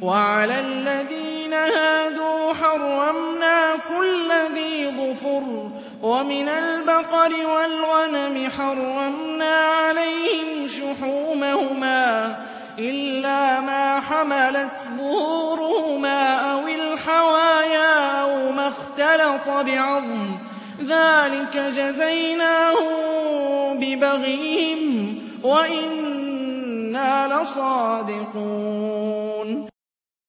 وَعَلَى الَّذِينَ هَادُوا حَرَّمْنَا كُلَّ ذِي ظُفُرٍ ۖ وَمِنَ الْبَقَرِ وَالْغَنَمِ حَرَّمْنَا عَلَيْهِمْ شُحُومَهُمَا إِلَّا مَا حَمَلَتْ ظُهُورُهُمَا أَوِ الْحَوَايَا أَوْ مَا اخْتَلَطَ بِعَظْمٍ ۚ ذَٰلِكَ جَزَيْنَاهُم بِبَغْيِهِمْ ۖ وَإِنَّا لَصَادِقُونَ